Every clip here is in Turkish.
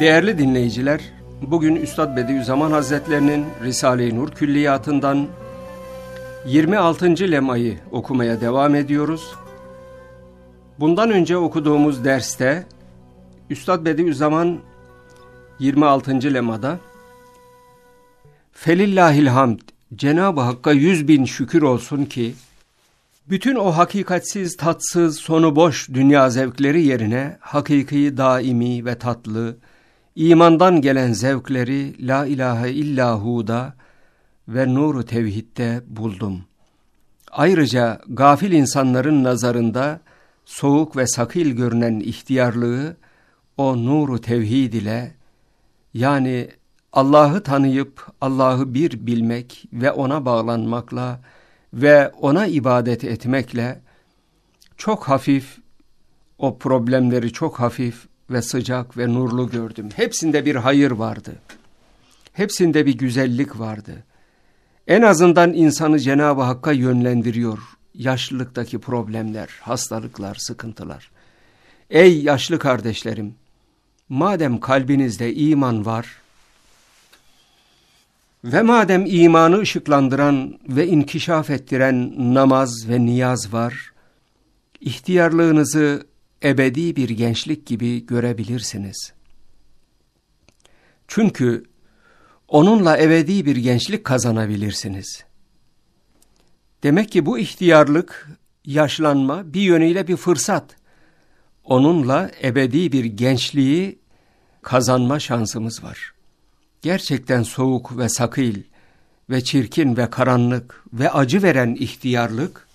Değerli dinleyiciler, bugün Üstad Bediüzzaman Hazretlerinin Risale-i Nur Külliyatı'ndan 26. lemayı okumaya devam ediyoruz. Bundan önce okuduğumuz derste Üstad Bediüzzaman 26. lemada Felillahil hamd, Cenab-ı Hakk'a 100.000 şükür olsun ki bütün o hakikatsiz, tatsız, sonu boş dünya zevkleri yerine hakiki, daimi ve tatlı, imandan gelen zevkleri La ilahe illahu'da ve nuru tevhidde buldum. Ayrıca gafil insanların nazarında soğuk ve sakil görünen ihtiyarlığı o nuru tevhid ile, yani Allah'ı tanıyıp Allah'ı bir bilmek ve ona bağlanmakla ve ona ibadet etmekle çok hafif, o problemleri çok hafif ve sıcak ve nurlu gördüm. Hepsinde bir hayır vardı. Hepsinde bir güzellik vardı. En azından insanı Cenab-ı Hakk'a yönlendiriyor yaşlılıktaki problemler, hastalıklar, sıkıntılar. Ey yaşlı kardeşlerim, madem kalbinizde iman var ve madem imanı ışıklandıran ve inkişaf ettiren namaz ve niyaz var, ihtiyarlığınızı ebedi bir gençlik gibi görebilirsiniz. Çünkü onunla ebedi bir gençlik kazanabilirsiniz. Demek ki bu ihtiyarlık, yaşlanma bir yönüyle bir fırsat. Onunla ebedi bir gençliği kazanma şansımız var. Gerçekten soğuk ve sakil ve çirkin ve karanlık ve acı veren ihtiyarlık,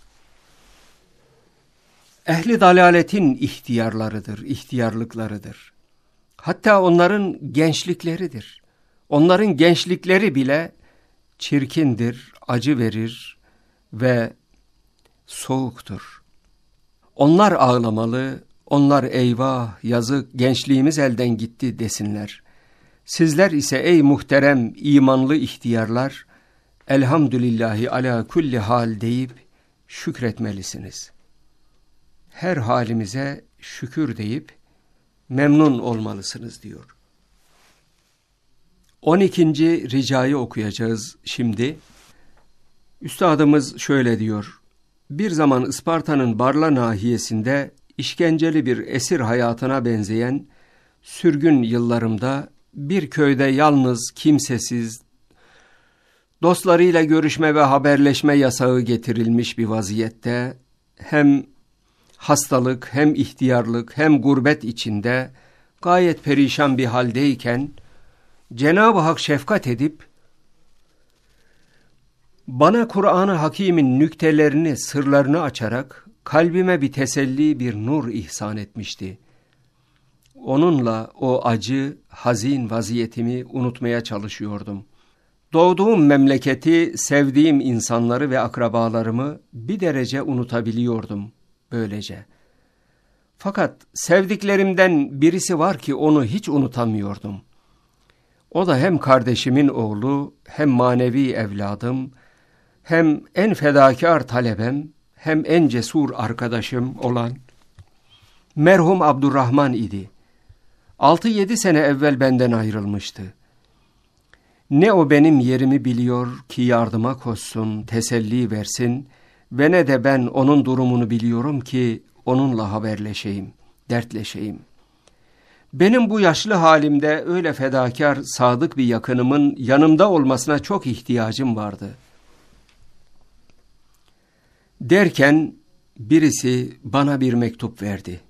ehli dalaletin ihtiyarlarıdır, ihtiyarlıklarıdır. Hatta onların gençlikleridir. Onların gençlikleri bile çirkindir, acı verir ve soğuktur. Onlar ağlamalı, onlar eyvah, yazık, gençliğimiz elden gitti desinler. Sizler ise ey muhterem imanlı ihtiyarlar, elhamdülillahi ala kulli hal deyip şükretmelisiniz. Her halimize şükür deyip memnun olmalısınız diyor. 12. ricayı okuyacağız şimdi. Üstadımız şöyle diyor. Bir zaman Isparta'nın Barla nahiyesinde işkenceli bir esir hayatına benzeyen sürgün yıllarımda bir köyde yalnız, kimsesiz, dostlarıyla görüşme ve haberleşme yasağı getirilmiş bir vaziyette, hem hastalık, hem ihtiyarlık, hem gurbet içinde gayet perişan bir haldeyken, Cenab-ı Hak şefkat edip, bana Kur'an-ı Hakîm'in nüktelerini, sırlarını açarak, kalbime bir teselli, bir nur ihsan etmişti. Onunla o acı, hazin vaziyetimi unutmaya çalışıyordum. Doğduğum memleketi, sevdiğim insanları ve akrabalarımı bir derece unutabiliyordum böylece. Fakat sevdiklerimden birisi var ki onu hiç unutamıyordum. O da hem kardeşimin oğlu, hem manevi evladım, hem en fedakar talebem, hem en cesur arkadaşım olan merhum Abdurrahman idi. 6-7 sene evvel benden ayrılmıştı. Ne o benim yerimi biliyor ki yardıma koşsun, teselli versin ve ne de ben onun durumunu biliyorum ki onunla haberleşeyim, dertleşeyim. Benim bu yaşlı halimde öyle fedakar, sadık bir yakınımın yanımda olmasına çok ihtiyacım vardı. Derken birisi bana bir mektup verdi.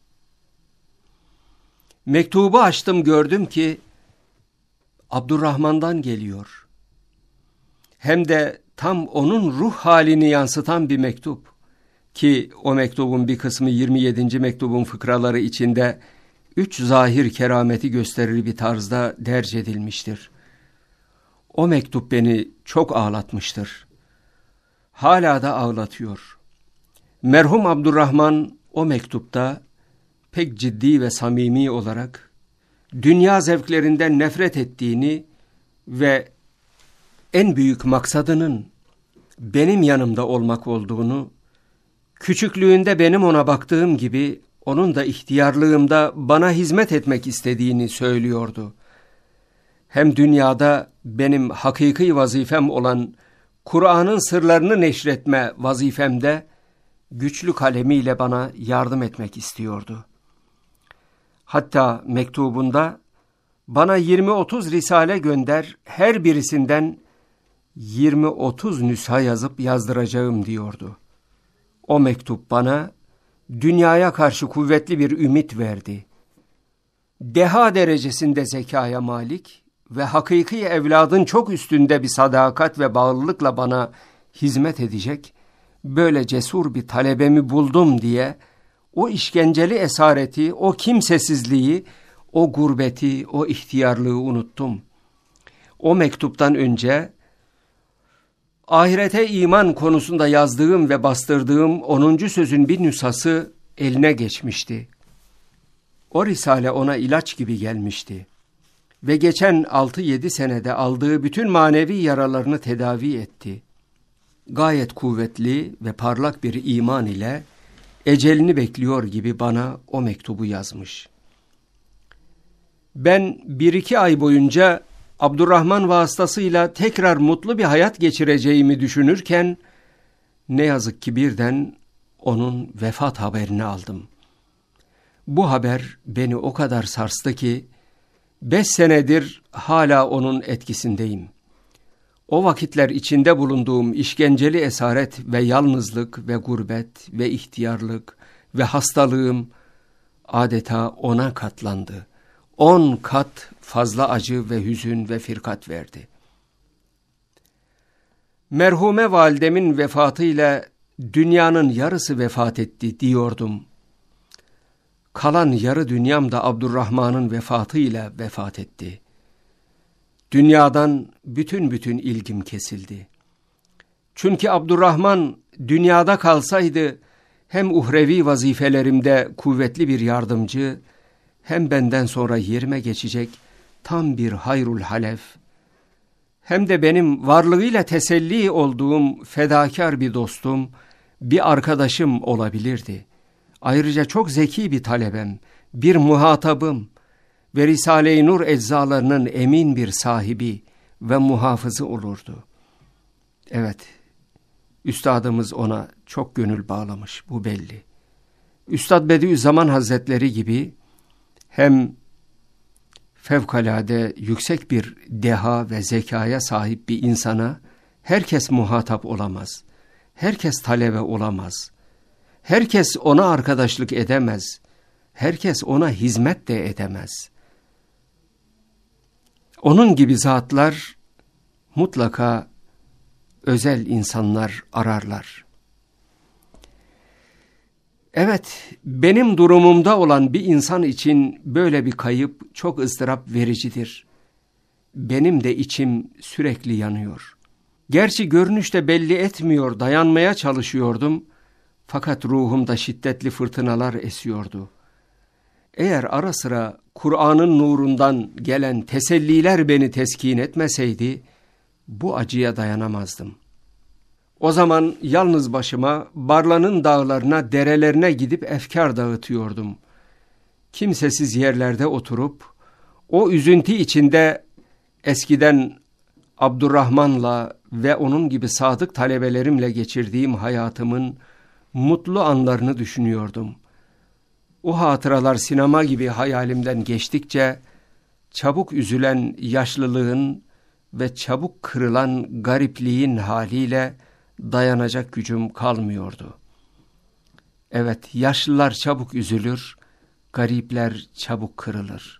Mektubu açtım, gördüm ki Abdurrahman'dan geliyor. Hem de tam onun ruh halini yansıtan bir mektup. Ki o mektubun bir kısmı 27. mektubun fıkraları içinde 3 zahir kerameti gösterir bir tarzda derc edilmiştir. O mektup beni çok ağlatmıştır. Hala da ağlatıyor. Merhum Abdurrahman o mektupta pek ciddi ve samimi olarak dünya zevklerinden nefret ettiğini ve en büyük maksadının benim yanımda olmak olduğunu, küçüklüğünde benim ona baktığım gibi onun da ihtiyarlığımda bana hizmet etmek istediğini söylüyordu. Hem dünyada benim hakiki vazifem olan Kur'an'ın sırlarını neşretme vazifemde güçlü kalemiyle bana yardım etmek istiyordu. Hatta mektubunda bana 20-30 risale gönder, her birisinden 20-30 nüsha yazıp yazdıracağım diyordu. O mektup bana dünyaya karşı kuvvetli bir ümit verdi. Deha derecesinde zekaya malik ve hakiki evladın çok üstünde bir sadakat ve bağlılıkla bana hizmet edecek, böyle cesur bir talebemi buldum diye o işkenceli esareti, o kimsesizliği, o gurbeti, o ihtiyarlığı unuttum. O mektuptan önce ahirete iman konusunda yazdığım ve bastırdığım 10. sözün bir nüshası eline geçmişti. O risale ona ilaç gibi gelmişti ve geçen 6-7 senede aldığı bütün manevi yaralarını tedavi etti. Gayet kuvvetli ve parlak bir iman ile ecelini bekliyor gibi bana o mektubu yazmış. Ben 1-2 ay boyunca Abdurrahman vasıtasıyla tekrar mutlu bir hayat geçireceğimi düşünürken ne yazık ki birden onun vefat haberini aldım. Bu haber beni o kadar sarstı ki 5 senedir hala onun etkisindeyim. O vakitler içinde bulunduğum işkenceli esaret ve yalnızlık ve gurbet ve ihtiyarlık ve hastalığım adeta 10'a katlandı. 10 kat fazla acı ve hüzün ve firkat verdi. Merhume validemin vefatıyla dünyanın yarısı vefat etti diyordum. Kalan yarı dünyam da Abdurrahman'ın vefatıyla vefat etti. Dünyadan bütün ilgim kesildi. Çünkü Abdurrahman dünyada kalsaydı hem uhrevi vazifelerimde kuvvetli bir yardımcı, hem benden sonra yerime geçecek tam bir hayrul halef, hem de benim varlığıyla teselli olduğum fedakar bir dostum, bir arkadaşım olabilirdi. Ayrıca çok zeki bir talebem, bir muhatabım ve Risale-i Nur eczalarının emin bir sahibi ve muhafızı olurdu. Evet, üstadımız ona çok gönül bağlamış, bu belli. Üstad Bediüzzaman Hazretleri gibi hem fevkalade yüksek bir deha ve zekaya sahip bir insana herkes muhatap olamaz. Herkes talebe olamaz. Herkes ona arkadaşlık edemez. Herkes ona hizmet de edemez. Onun gibi zatlar mutlaka özel insanlar ararlar. Evet, benim durumumda olan bir insan için böyle bir kayıp çok ızdırap vericidir. Benim de içim sürekli yanıyor. Gerçi görünüşte belli etmiyor, dayanmaya çalışıyordum. Fakat ruhumda şiddetli fırtınalar esiyordu. Eğer ara sıra Kur'an'ın nurundan gelen teselliler beni teskin etmeseydi, bu acıya dayanamazdım. O zaman yalnız başıma Barla'nın dağlarına, derelerine gidip efkar dağıtıyordum. Kimsesiz yerlerde oturup, o üzüntü içinde eskiden Abdurrahman'la ve onun gibi sadık talebelerimle geçirdiğim hayatımın mutlu anlarını düşünüyordum. O hatıralar sinema gibi hayalimden geçtikçe, çabuk üzülen yaşlılığın ve çabuk kırılan garipliğin haliyle dayanacak gücüm kalmıyordu. Evet, yaşlılar çabuk üzülür, garipler çabuk kırılır.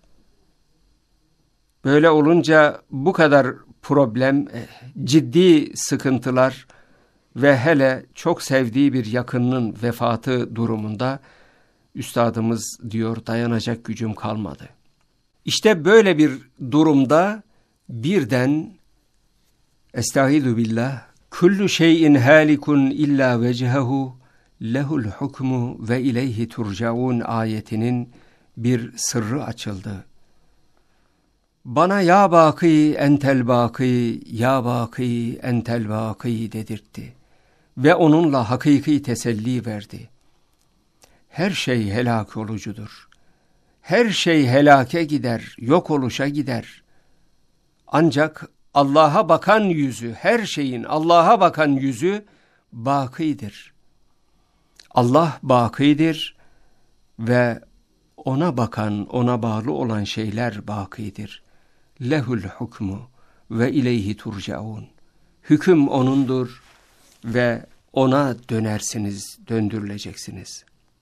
Böyle olunca bu kadar problem, ciddi sıkıntılar ve hele çok sevdiği bir yakınının vefatı durumunda üstadımız diyor dayanacak gücüm kalmadı. İşte böyle bir durumda birden estaizu billah kullu şeyin halikun illa vecehu lehul hukmu ve ileyhi turcaun ayetinin bir sırrı açıldı. Bana ya baki entel baki, ya baki entel baki dedirtti ve onunla hakiki teselli verdi. her şey helak olucudur. Her şey helake gider, yok oluşa gider. Ancak Allah'a bakan yüzü, her şeyin Allah'a bakan yüzü bakidir. Allah bakidir ve ona bakan, ona bağlı olan şeyler bakidir. Lehul hukmu ve ileyhi turcaun. Hüküm O'nundur ve O'na dönersiniz, döndürüleceksiniz.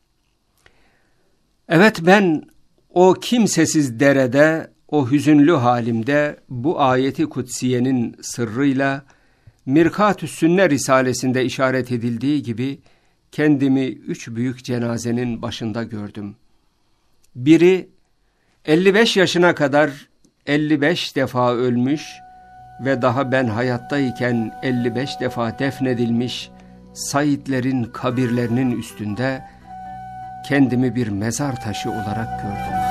Evet, ben o kimsesiz derede, o hüzünlü halimde bu ayeti kutsiyenin sırrıyla Mirkat-ü Sünne Risalesinde işaret edildiği gibi kendimi 3 büyük cenazenin başında gördüm. Biri 55 yaşına kadar 55 defa ölmüş ve daha ben hayattayken 55 defa defnedilmiş Saidlerin kabirlerinin üstünde kendimi bir mezar taşı olarak gördüm.